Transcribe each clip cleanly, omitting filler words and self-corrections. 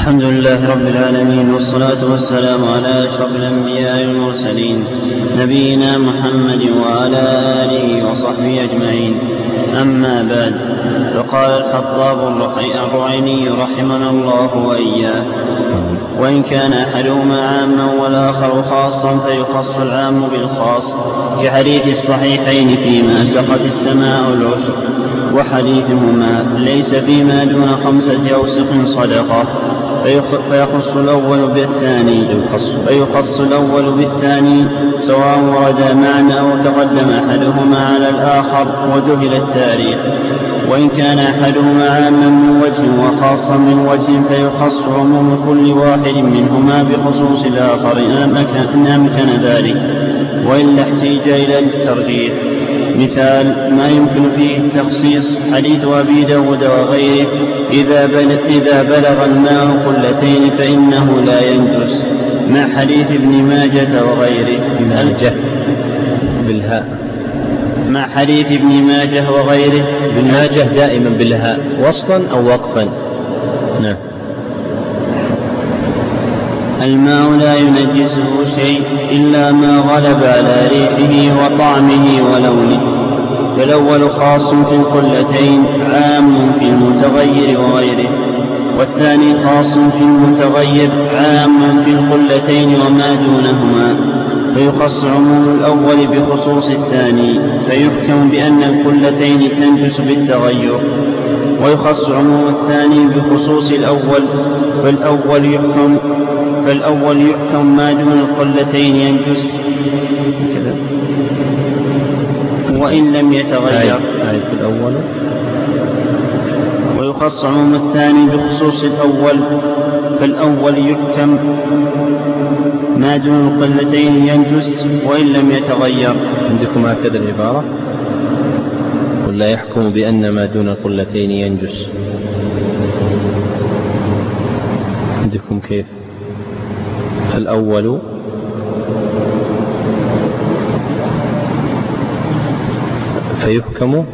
الحمد لله رب العالمين، والصلاة والسلام على أشرف الأنبياء والمرسلين نبينا محمد وعلى آله وصحبه أجمعين. أما بعد، فقال الخطاب الرعيني رحمنا الله وإياه: وإن كان أحدهما عاما والآخر خاصا فيخص العام بالخاص، كحديث الصحيحين فيما سقت السماء العشر، وحديثهما ليس فيما دون 5 أوسق صدقة، فيخص الأول بالثاني سواء ورد معنا أو تقدم أحدهما على الآخر وجهل التاريخ. وإن كان أحدهما عاما من وجه وخاصا من وجه فيخص عموم كل واحد منهما بخصوص الآخر إن أمكن ذلك، وإلا احتيج إلى الترجيح. مثال ما يمكن فيه التخصيص حديث أبي داود وغيره: إذا بلغ الماء قلتين فإنه لا ينجس، مع حديث ابن ماجة وغيره. مع حديث ابن ماجه وغيره. ابن ماجه دائما بالهاء وصلا أو وقفا. نعم. الماء لا ينجسه شيء إلا ما غلب على ريحه وطعمه ولونه، فالأول خاص في القلتين عام في المتغير وغيره، والثاني خاص في المتغير عام في القلتين وما دونهما، فيخص عموم الأول بخصوص الثاني، فيحكم بأن القلتين تنجس بالتغير، ويخص عموم الثاني بخصوص الأول، فالأول يحكم ما دون القلتين ينجس وإن لم يتغير. ويخص عموم الثاني بخصوص الأول، فالأول يحكم ما دون القلتين ينجس وإن لم يتغير. عندكم هكذا العبارة؟ ولا يحكم بأن ما دون القلتين ينجس؟ عندكم كيف؟ فالأول فيحكم،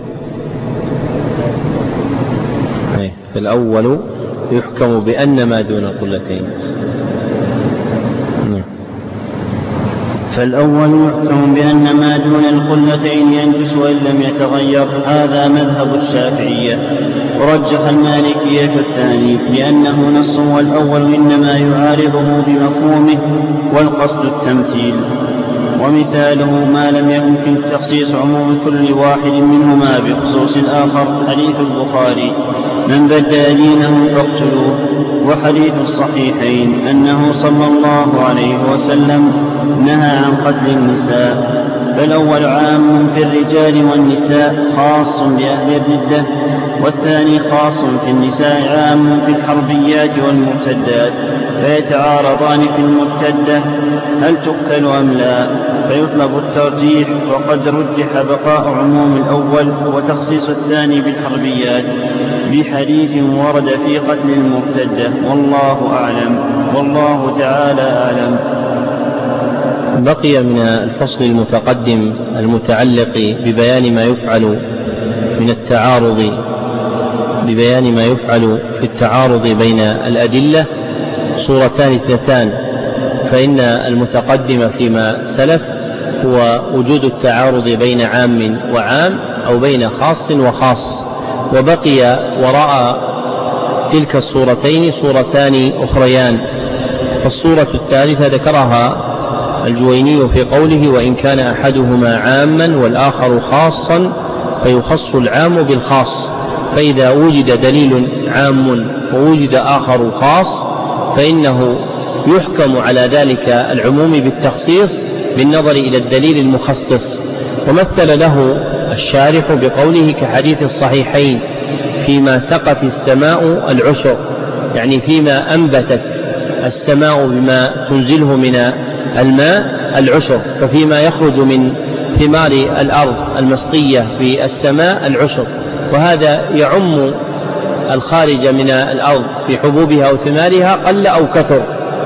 فالأول يحكم بأن ما دون القلتين. فالأول يحكم بأن ما دون القلتين ينجس وإن لم يتغير، هذا مذهب الشافعية. ورجح المالكية الثاني لأنه نص، والأول إنما يعارضه بمفهومه والقصد التمثيل. ومثاله ما لم يمكن تخصيص عموم كل واحد منهما بخصوص الآخر، حديث البخاري: من بدل دينه فاقتلوه. وحديث الصحيحين أنه صلى الله عليه وسلم نهى عن قتل النساء. فالأول عام في الرجال والنساء خاص بأهل الردة، والثاني خاص في النساء عام في الحربيات والمرتدات، فيتعارضان في المرتدة هل تقتل أم لا، فيطلب الترجيح، وقد رجح بقاء عموم الأول وتخصيص الثاني بالحربيات بحديث ورد في قتل المرتدة، والله أعلم، والله تعالى أعلم. بقي من الفصل المتقدم المتعلق ببيان ما يفعل من التعارض، ببيان ما يفعل في التعارض بين الأدلة صورتان اثنتان. فإن المتقدم فيما سلف هو وجود التعارض بين عام وعام أو بين خاص وخاص، وبقي وراء تلك الصورتين صورتان أخريان. فالصورة الثالثة ذكرها الجويني في قوله: وإن كان أحدهما عاما والآخر خاصا فيخص العام بالخاص، فإذا وجد دليل عام ووجد آخر خاص فإنه يحكم على ذلك العموم بالتخصيص بالنظر إلى الدليل المخصص. ومثل له الشارح بقوله: كحديث الصحيحين فيما سقت السماء العشر، يعني فيما أنبتت السماء بما تنزله من الماء العشر، ففيما يخرج من ثمار الأرض المسقية في السماء العشر، وهذا يعم الخارج من الأرض في حبوبها أو ثمارها قل أو كثر.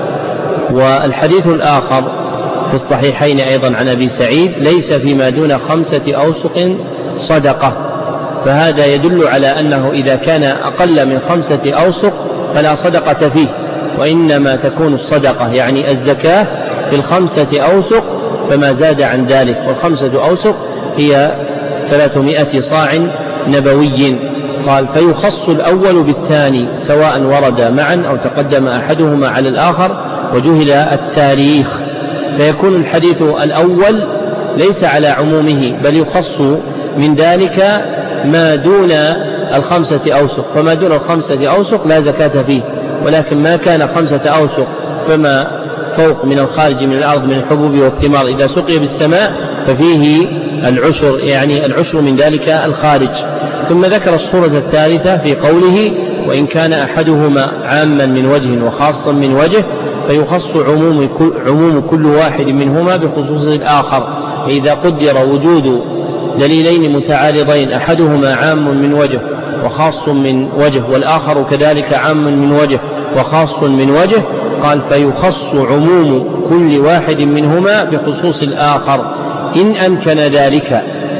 والحديث الآخر في الصحيحين أيضا عن أبي سعيد: ليس فيما دون 5 أوسق صدقة، فهذا يدل على أنه إذا كان أقل من 5 أوسق فلا صدقة فيه، وإنما تكون الصدقة يعني الزكاة في 5 أوسق فما زاد عن ذلك، وال5 أوسق هي 300 صاع نبوي. قال فيخص الأول بالثاني سواء ورد معا أو تقدم أحدهما على الآخر وجهل التاريخ، فيكون الحديث الأول ليس على عمومه بل يخص من ذلك ما دون 5 أوسق، فما دون 5 أوسق لا زكاة فيه، ولكن ما كان 5 أوسق فما فوق من الخارج من الأرض من الحبوب والثمار إذا سقي بالسماء ففيه العشر، يعني العشر من ذلك الخارج. ثم ذكر الصورة الثالثة في قوله وإن كان أحدهما عاما من وجه وخاصا من وجه فيخص عموم كل واحد منهما بخصوص الآخر، فإذا قدر وجود دليلين متعارضين أحدهما عام من وجه وخاص من وجه والآخر كذلك عام من وجه وخاص من وجه، قال فيخص عموم كل واحد منهما بخصوص الآخر إن أمكن ذلك،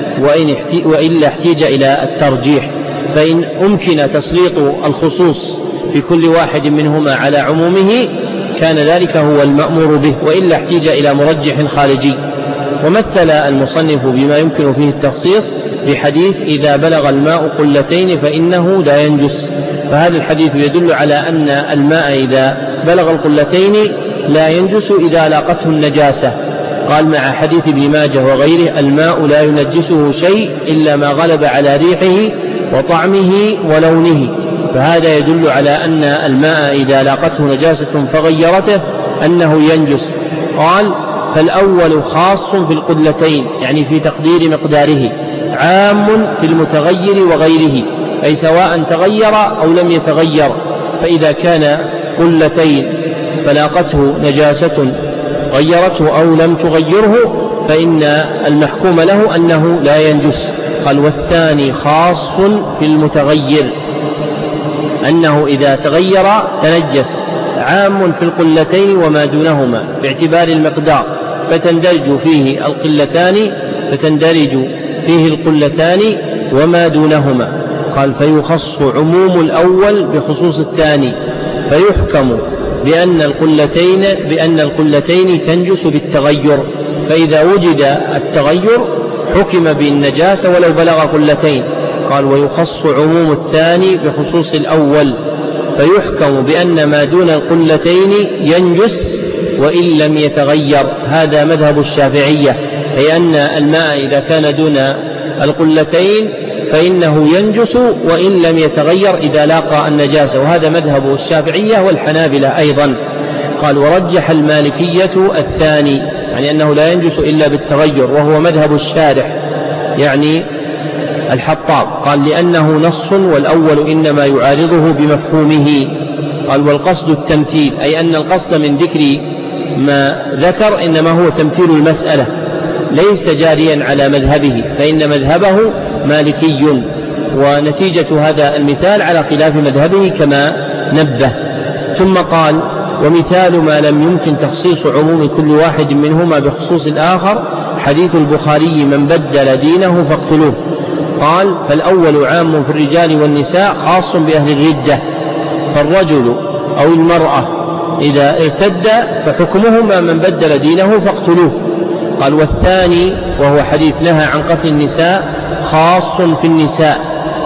وإلا احتيج إلى الترجيح، فإن أمكن تسليط الخصوص في كل واحد منهما على عمومه كان ذلك هو المأمور به، وإلا احتيج إلى مرجح خارجي. ومثل المصنف بما يمكن فيه التخصيص بحديث إذا بلغ الماء قلتين فإنه لا ينجس، فهذا الحديث يدل على أن الماء إذا بلغ القلتين لا ينجس إذا لاقته النجاسة. قال مع حديث ابن ماجه وغيره الماء لا ينجسه شيء إلا ما غلب على ريحه وطعمه ولونه، فهذا يدل على أن الماء إذا لاقته نجاسة فغيرته أنه ينجس. قال فالأول خاص في القلتين يعني في تقدير مقداره، عام في المتغير وغيره أي سواء تغير أو لم يتغير، فإذا كان قلتين فلاقته نجاسة غيرته أو لم تغيره فإن المحكوم له أنه لا ينجس. قال والثاني خاص في المتغير أنه إذا تغير تنجس، عام في القلتين وما دونهما باعتبار المقدار، فتندرج فيه القلتان وما دونهما. قال فيخص عموم الأول بخصوص الثاني، فيحكم بأن القلتين تنجس بالتغير، فإذا وجد التغير حكم بالنجاسة ولو بلغ قلتين. قال ويخص عموم الثاني بخصوص الأول، فيحكم بأن ما دون القلتين ينجس وإن لم يتغير، هذا مذهب الشافعية، أي أن الماء إذا كان دون القلتين فإنه ينجس وإن لم يتغير إذا لاقى النجاسة، وهذا مذهب الشافعية والحنابلة أيضا. قال ورجح المالكية الثاني يعني أنه لا ينجس إلا بالتغير، وهو مذهب الشارح يعني الحطاب. قال لأنه نص والأول إنما يعارضه بمفهومه. قال والقصد التمثيل أي أن القصد من ذكر ما ذكر إنما هو تمثيل المسألة ليس جاريا على مذهبه، فإن مذهبه مالكي، ونتيجة هذا المثال على خلاف مذهبه كما نبه. ثم قال ومثال ما لم يمكن تخصيص عموم كل واحد منهما بخصوص الآخر حديث البخاري من بدل دينه فاقتلوه. قال فالأول عام في الرجال والنساء خاص بأهل الردة، فالرجل أو المرأة إذا ارتد فحكمهما من بدل دينه فاقتلوه. قال والثاني وهو حديث نهى عن قتل النساء خاص في النساء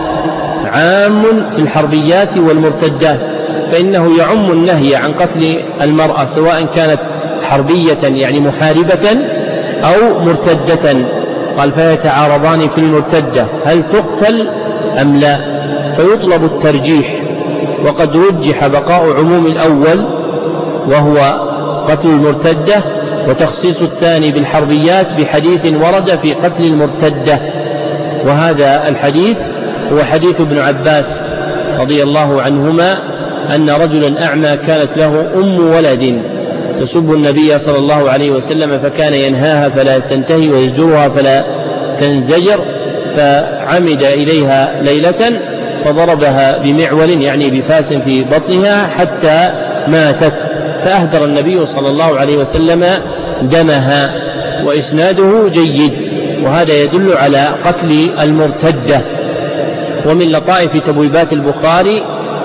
عام في الحربيات والمرتدات، فإنه يعم النهي عن قتل المرأة سواء كانت حربية يعني محاربة أو مرتدة. قال فيتعارضان في المرتدة هل تقتل أم لا، فيطلب الترجيح، وقد رجح بقاء عموم الأول وهو قتل المرتدة وتخصيص الثاني بالحربيات بحديث ورد في قتل المرتدة، وهذا الحديث هو حديث ابن عباس رضي الله عنهما أن رجلا أعمى كانت له ولد تسب النبي صلى الله عليه وسلم فكان ينهاها فلا تنتهي ويزجرها فلا تنزجر، فعمد إليها ليلة فضربها بمعول يعني بفاس في بطنها حتى ماتت، فأهدر النبي صلى الله عليه وسلم دمها، وإسناده جيد، وهذا يدل على قتل المرتدة. ومن لطائف تبويبات البخاري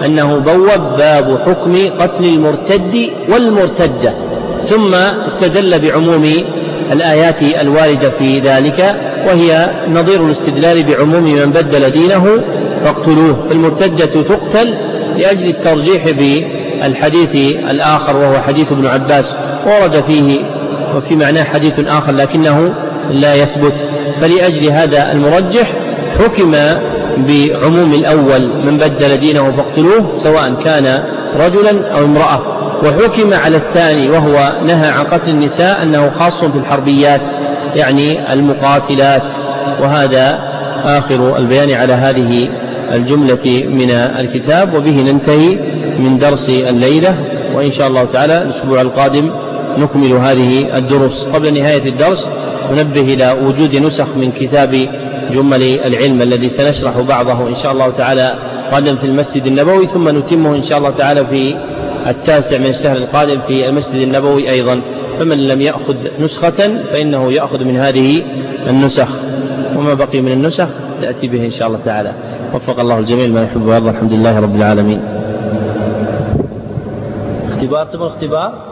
أنه بوب باب حكم قتل المرتد والمرتدة، ثم استدل بعموم الآيات الواردة في ذلك، وهي نظير الاستدلال بعموم من بدل دينه فاقتلوه. فالمرتدة تقتل لأجل الترجيح بالحديث الآخر وهو حديث ابن عباس، ورد فيه وفي معناه حديث آخر لكنه لا يثبت، فلأجل هذا المرجح حكم بعموم الأول من بدل دينه فاقتلوه سواء كان رجلا أو امرأة، وحكم على الثاني وهو نهى عن قتل النساء أنه خاص في الحربيات يعني المقاتلات. وهذا آخر البيان على هذه الجملة من الكتاب، وبه ننتهي من درس الليلة، وإن شاء الله تعالى الأسبوع القادم نكمل هذه الدروس. قبل نهاية الدرس ننبه إلى وجود نسخ من كتاب جمل العلم الذي سنشرح بعضه إن شاء الله تعالى غدا في المسجد النبوي، ثم نتمه إن شاء الله تعالى في 9 من الشهر القادم في المسجد النبوي أيضا، فمن لم يأخذ نسخة فإنه يأخذ من هذه النسخ، وما بقي من النسخ يأتي به إن شاء الله تعالى. وفق الله الجميع ما يحب ويرضى. الحمد لله رب العالمين. اختبار